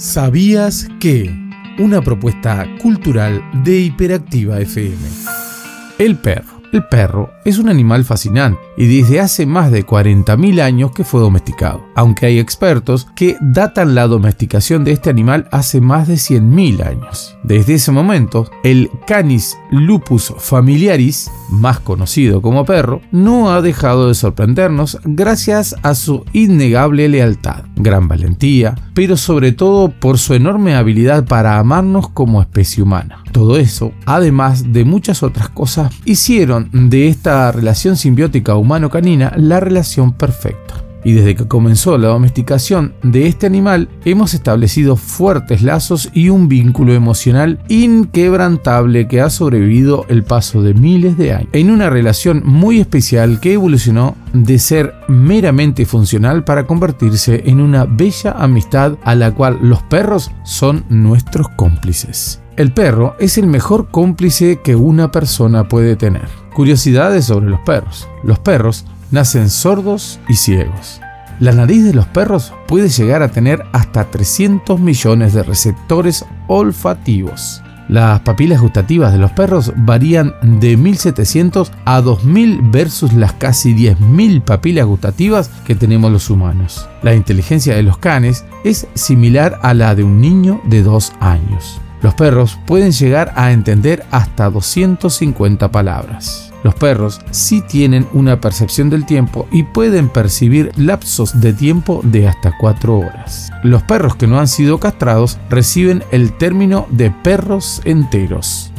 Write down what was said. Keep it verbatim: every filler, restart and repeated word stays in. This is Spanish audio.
¿Sabías que? Una propuesta cultural de Hiperactiva F M. El perro. El perro es un animal fascinante y desde hace más de cuarenta mil años que fue domesticado, aunque hay expertos que datan la domesticación de este animal hace más de cien mil años. Desde ese momento, el Canis lupus familiaris, más conocido como perro, no ha dejado de sorprendernos gracias a su innegable lealtad, gran valentía, pero sobre todo por su enorme habilidad para amarnos como especie humana. Todo eso, además de muchas otras cosas, hicieron de esta relación simbiótica humano-canina la relación perfecta. Y desde que comenzó la domesticación de este animal, hemos establecido fuertes lazos y un vínculo emocional inquebrantable que ha sobrevivido el paso de miles de años, en una relación muy especial que evolucionó de ser meramente funcional para convertirse en una bella amistad a la cual los perros son nuestros cómplices. El perro es el mejor cómplice que una persona puede tener. Curiosidades sobre los perros. Los perros nacen sordos y ciegos. La nariz de los perros puede llegar a tener hasta trescientos millones de receptores olfativos. Las papilas gustativas de los perros varían de mil setecientos a dos mil versus las casi diez mil papilas gustativas que tenemos los humanos. La inteligencia de los canes es similar a la de un niño de dos años. Los perros pueden llegar a entender hasta doscientas cincuenta palabras. Los perros sí tienen una percepción del tiempo y pueden percibir lapsos de tiempo de hasta cuatro horas. Los perros que no han sido castrados reciben el término de perros enteros.